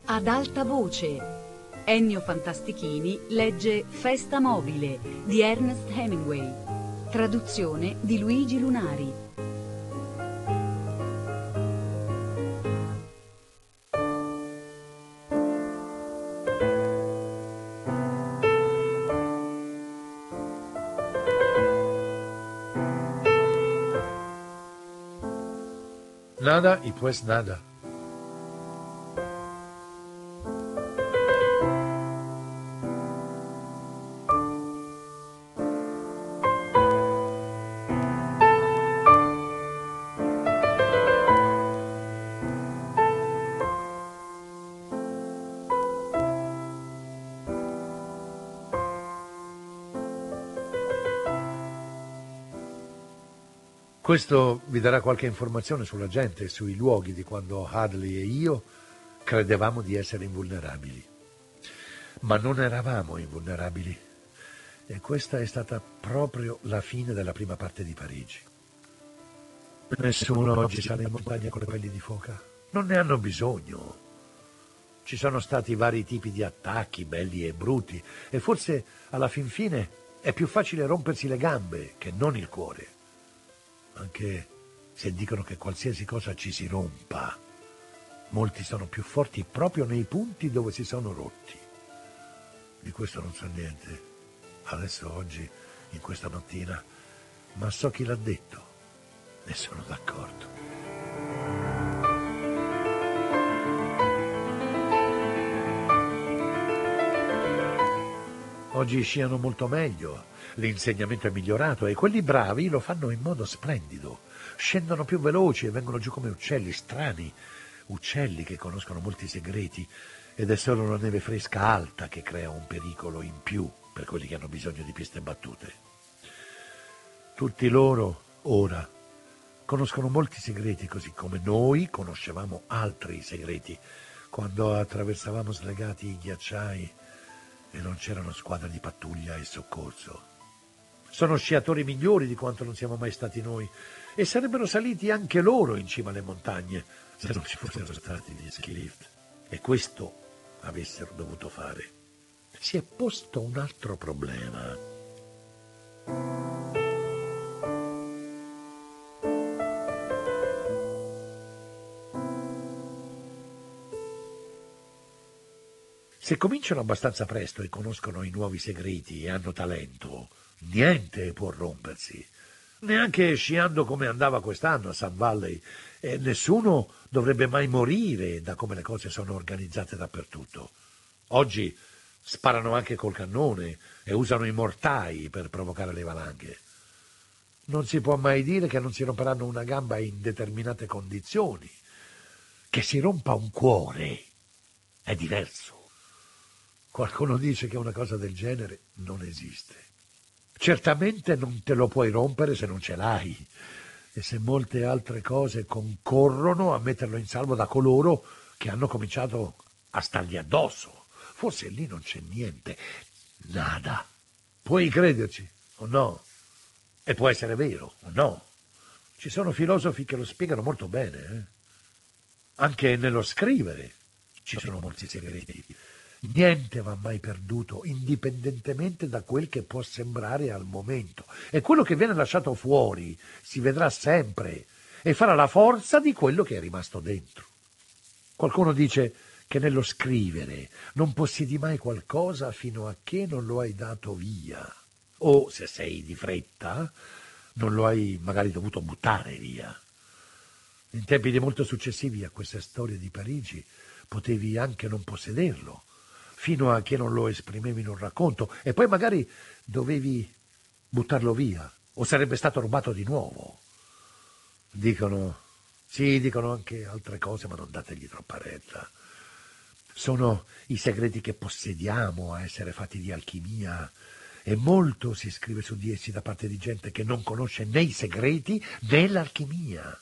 Ad alta voce. Ennio Fantastichini legge Festa mobile di Ernest Hemingway. Traduzione di Luigi Lunari. Nada y pues nada. Questo vi darà qualche informazione sulla gente e sui luoghi di quando Hadley e io credevamo di essere invulnerabili. Ma non eravamo invulnerabili. E questa è stata proprio la fine della prima parte di Parigi. Nessuno oggi sale in montagna con le pelli di foca. Non ne hanno bisogno. Ci sono stati vari tipi di attacchi, belli e brutti, e forse alla fin fine è più facile rompersi le gambe che non il cuore. Anche se dicono che qualsiasi cosa ci si rompa, molti sono più forti proprio nei punti dove si sono rotti. Di questo non so niente, adesso, oggi, in questa mattina, ma so chi l'ha detto e sono d'accordo. Oggi sciano molto meglio, l'insegnamento è migliorato e quelli bravi lo fanno in modo splendido. Scendono più veloci e vengono giù come uccelli strani, uccelli che conoscono molti segreti, ed è solo la neve fresca alta che crea un pericolo in più per quelli che hanno bisogno di piste battute. Tutti loro, ora, conoscono molti segreti, così come noi conoscevamo altri segreti quando attraversavamo slegati i ghiacciai e non c'erano squadre di pattuglia e soccorso. Sono sciatori migliori di quanto non siamo mai stati noi e sarebbero saliti anche loro in cima alle montagne se non ci fossero stati gli ski lift. E questo avessero dovuto fare. Si è posto un altro problema. Se cominciano abbastanza presto e conoscono i nuovi segreti e hanno talento, niente può rompersi. Neanche sciando come andava quest'anno a Sun Valley, e nessuno dovrebbe mai morire da come le cose sono organizzate dappertutto. Oggi sparano anche col cannone e usano i mortai per provocare le valanghe. Non si può mai dire che non si romperanno una gamba in determinate condizioni. Che si rompa un cuore è diverso. Qualcuno dice che una cosa del genere non esiste. Certamente non te lo puoi rompere se non ce l'hai, e se molte altre cose concorrono a metterlo in salvo da coloro che hanno cominciato a stargli addosso. Forse lì non c'è niente, nada. Puoi crederci o no? E può essere vero o no? Ci sono filosofi che lo spiegano molto bene. Anche nello scrivere ci sono molti segreti. Niente va mai perduto, indipendentemente da quel che può sembrare al momento. E quello che viene lasciato fuori si vedrà sempre e farà la forza di quello che è rimasto dentro. Qualcuno dice che nello scrivere non possiedi mai qualcosa fino a che non lo hai dato via. O, se sei di fretta, non lo hai magari dovuto buttare via. In tempi di molto successivi a queste storie di Parigi potevi anche non possederlo, fino a che non lo esprimevi in un racconto, e poi magari dovevi buttarlo via, o sarebbe stato rubato di nuovo. Dicono anche altre cose, ma non dategli troppa retta. Sono i segreti che possediamo a essere fatti di alchimia, e molto si scrive su di essi da parte di gente che non conosce né i segreti né l'alchimia.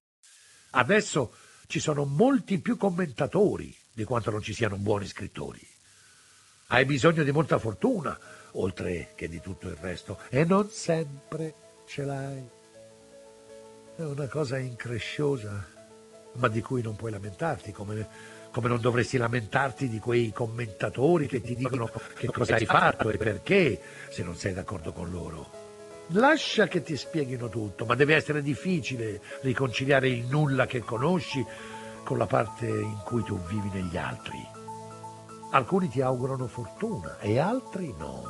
Adesso ci sono molti più commentatori di quanto non ci siano buoni scrittori. Hai bisogno di molta fortuna, oltre che di tutto il resto, e non sempre ce l'hai. È una cosa incresciosa, ma di cui non puoi lamentarti, come come non dovresti lamentarti di quei commentatori che ti dicono che cosa hai fatto e perché, se non sei d'accordo con loro. Lascia che ti spieghino tutto, ma deve essere difficile riconciliare il nulla che conosci con la parte in cui tu vivi negli altri. Alcuni ti augurano fortuna e altri no.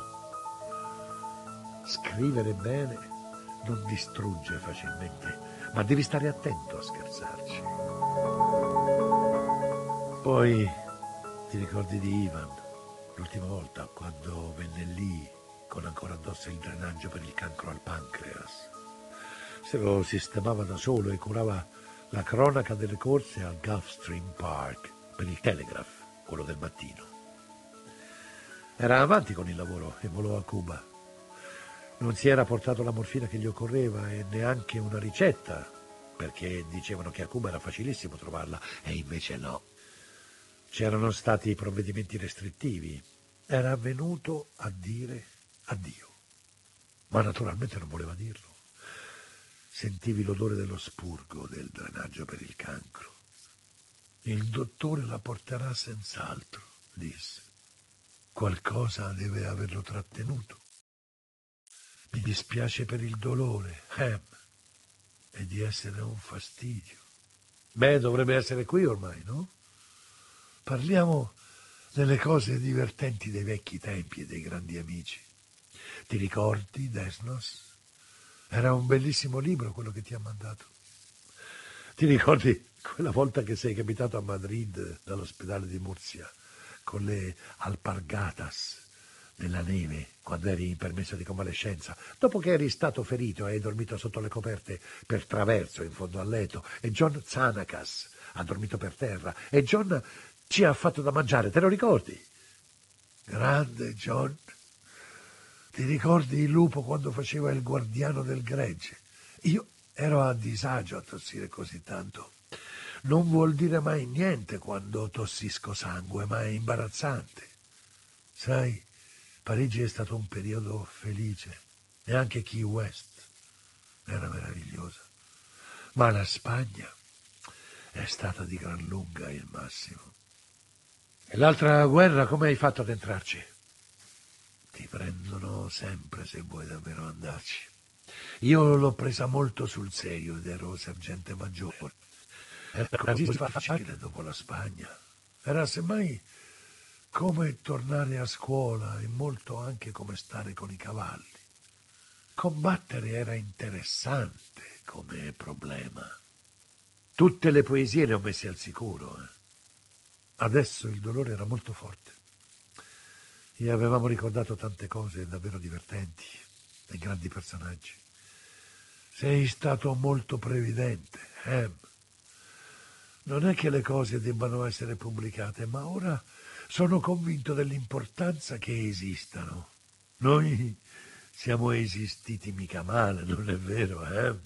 Scrivere bene non distrugge facilmente, ma devi stare attento a scherzarci. Poi ti ricordi di Ivan, l'ultima volta quando venne lì con ancora addosso il drenaggio per il cancro al pancreas. Se lo sistemava da solo e curava la cronaca delle corse al Gulfstream Park per il Telegraph, quello del mattino. Era avanti con il lavoro e volò a Cuba. Non si era portato la morfina che gli occorreva e neanche una ricetta, perché dicevano che a Cuba era facilissimo trovarla, e invece no. C'erano stati provvedimenti restrittivi. Era venuto a dire addio, ma naturalmente non voleva dirlo. Sentivi l'odore dello spurgo del drenaggio per il cancro. Il dottore la porterà senz'altro, disse. Qualcosa deve averlo trattenuto. Mi dispiace per il dolore, Ham, e di essere un fastidio. Beh, dovrebbe essere qui ormai, no? Parliamo delle cose divertenti dei vecchi tempi e dei grandi amici. Ti ricordi, Desnos? Era un bellissimo libro quello che ti ha mandato. Ti ricordi quella volta che sei capitato a Madrid dall'ospedale di Murcia con le alpargatas nella neve quando eri in permesso di convalescenza, dopo che eri stato ferito e hai dormito sotto le coperte per traverso in fondo al letto, e John Xanakas ha dormito per terra e John ci ha fatto da mangiare, te lo ricordi? Grande John. Ti ricordi il lupo quando faceva il guardiano del gregge? Io ero a disagio a tossire così tanto. Non vuol dire mai niente quando tossisco sangue, ma è imbarazzante. Sai, Parigi è stato un periodo felice, e anche Key West era meravigliosa. Ma la Spagna è stata di gran lunga il massimo. E l'altra guerra, come hai fatto ad entrarci? Ti prendono sempre se vuoi davvero andarci. Io l'ho presa molto sul serio ed ero sergente maggiore. Era così facile dopo la Spagna. Era semmai come tornare a scuola e molto anche come stare con i cavalli. Combattere era interessante come problema. Tutte le poesie le ho messe al sicuro. Adesso il dolore era molto forte. E avevamo ricordato tante cose davvero divertenti e grandi personaggi. Sei stato molto previdente, Ham. Non è che le cose debbano essere pubblicate, ma ora sono convinto dell'importanza che esistano. Noi siamo esistiti mica male, non è vero, Ham?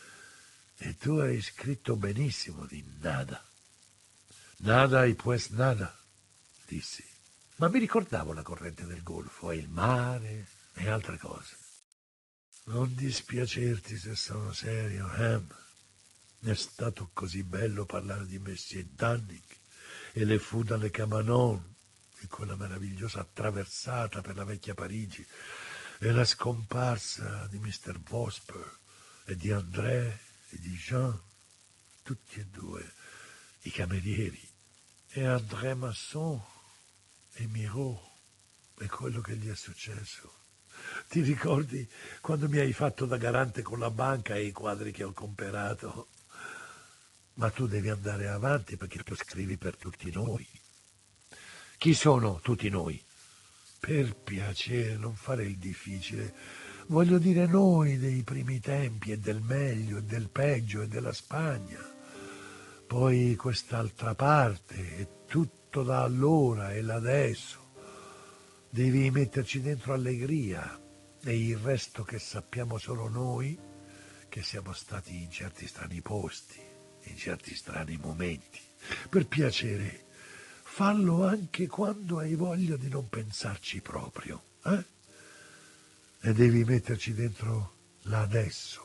E tu hai scritto benissimo di nada. Nada y pues nada, dissi. Ma mi ricordavo la corrente del Golfo e il mare e altre cose. Non dispiacerti se sono serio, Ham. È stato così bello parlare di Messier Dunning e le fu dalle Camanon e quella meravigliosa traversata per la vecchia Parigi e la scomparsa di Mr. Vosper e di André e di Jean, tutti e due i camerieri, e André Masson e Miro e quello che gli è successo. Ti ricordi quando mi hai fatto da garante con la banca e i quadri che ho comprato? Ma tu devi andare avanti perché tu scrivi per tutti noi. Chi sono tutti noi? Per piacere, non fare il difficile. Voglio dire noi dei primi tempi e del meglio e del peggio e della Spagna. Poi quest'altra parte e tutto da allora e l'adesso. Devi metterci dentro allegria e il resto che sappiamo solo noi, che siamo stati in certi strani posti, in certi strani momenti. Per piacere, fallo anche quando hai voglia di non pensarci proprio, eh? E devi metterci dentro l'adesso.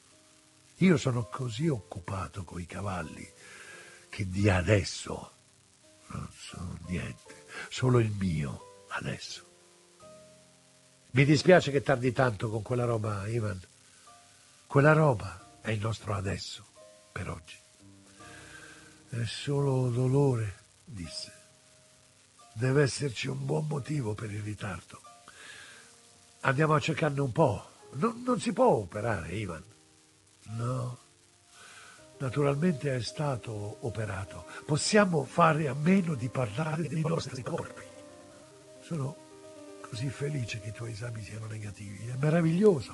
Io sono così occupato coi cavalli che di adesso Non so niente, solo il mio adesso. Mi dispiace che tardi tanto con quella roba, Ivan. Quella roba è il nostro adesso, per oggi. È solo dolore, disse. Deve esserci un buon motivo per il ritardo. Andiamo a cercarne un po'. Non si può operare, Ivan. No, naturalmente è stato operato. Possiamo fare a meno di parlare dei nostri corpi. Sono così felice che i tuoi esami siano negativi. È meraviglioso.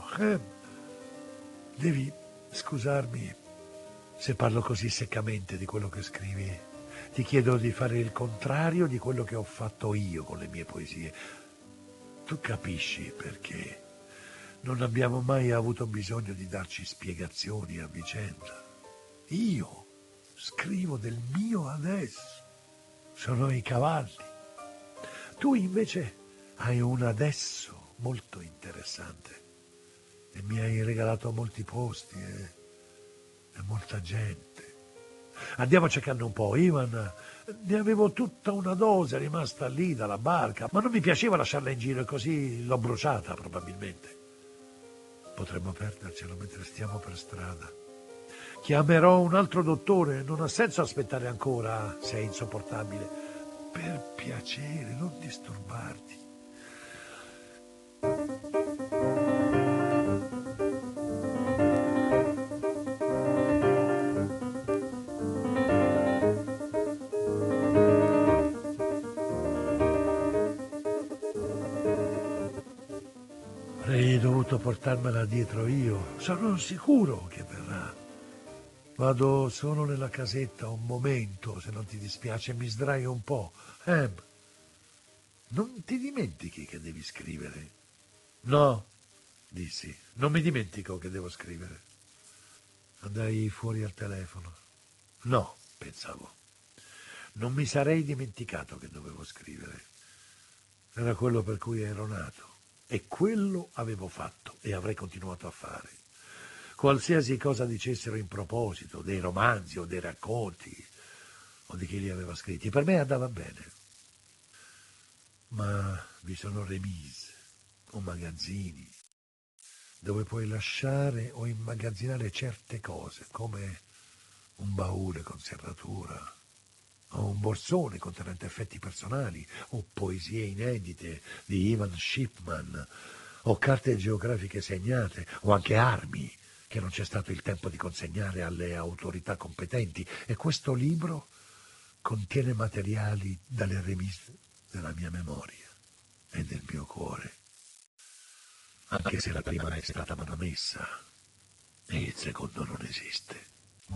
Devi scusarmi se parlo così seccamente di quello che scrivi. Ti chiedo di fare il contrario di quello che ho fatto io con le mie poesie. Tu capisci perché non abbiamo mai avuto bisogno di darci spiegazioni a vicenda. Io scrivo del mio adesso. Sono i cavalli. Tu invece hai un adesso molto interessante e mi hai regalato molti posti e molta gente. Andiamo a cercarne un po', Ivan. Ne avevo tutta una dose rimasta lì dalla barca, ma non mi piaceva lasciarla in giro e così l'ho bruciata probabilmente. Potremmo perdercela mentre stiamo per strada. Chiamerò un altro dottore, non ha senso aspettare ancora, sei insopportabile. Per piacere, non disturbarti. Avrei dovuto portarmela dietro io. Sono sicuro che verrà. Vado solo nella casetta un momento, se non ti dispiace, mi sdraio un po'. Non ti dimentichi che devi scrivere? No, dissi, non mi dimentico che devo scrivere. Andai fuori al telefono. No, pensavo. Non mi sarei dimenticato che dovevo scrivere. Era quello per cui ero nato. E quello avevo fatto e avrei continuato a fare. Qualsiasi cosa dicessero in proposito, dei romanzi o dei racconti, o di chi li aveva scritti, per me andava bene. Ma vi sono remise o magazzini dove puoi lasciare o immagazzinare certe cose, come un baule con serratura, o un borsone contenente effetti personali, o poesie inedite di Ivan Shipman, o carte geografiche segnate, o anche armi che non c'è stato il tempo di consegnare alle autorità competenti. E questo libro contiene materiali dalle remise della mia memoria e del mio cuore, anche se la prima è stata manomessa e il secondo non esiste.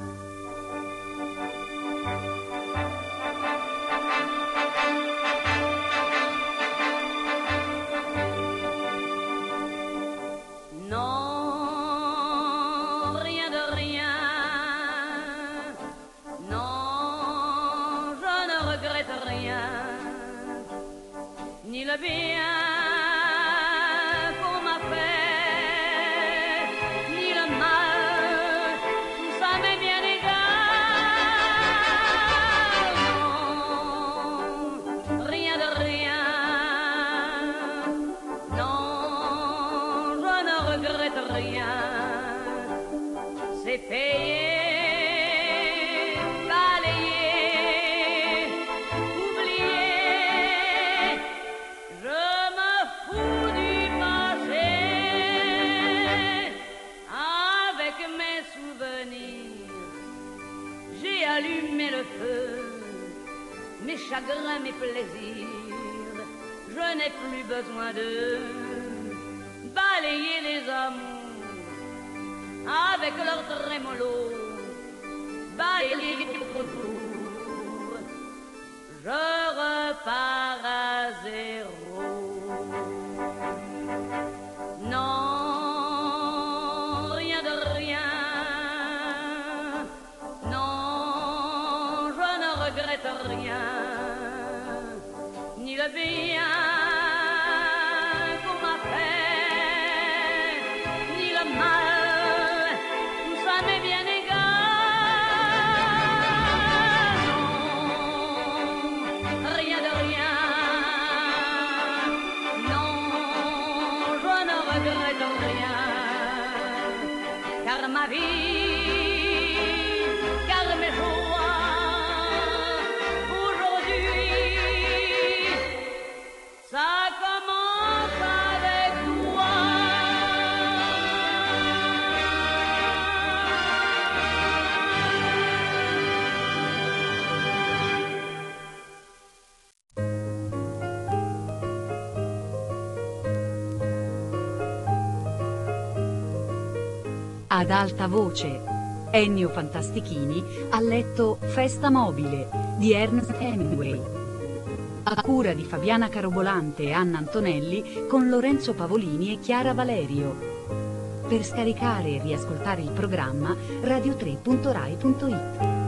Ni le bien qu'on m'a fait, ni le mal, tout ça m'est bien égal. Non, rien de rien. Non, je ne regrette rien. C'est payé. Mes chagrins, mes plaisirs, je n'ai plus besoin de balayer les amours avec leur trémolo, balayer les retours, je repars à zéro. Non, rien de rien, non, je ne regrette rien. Ni le bien qu'on m'a fait, ni le mal, tout ça m'est bien égal. Non, ma vie, car mes joies aujourd'hui, ça commence avec toi. Ad alta voce, Ennio Fantastichini ha letto Festa mobile di Ernest Hemingway, a cura di Fabiana Carobolante e Anna Antonelli con Lorenzo Pavolini e Chiara Valerio. Per scaricare e riascoltare il programma radio3.rai.it.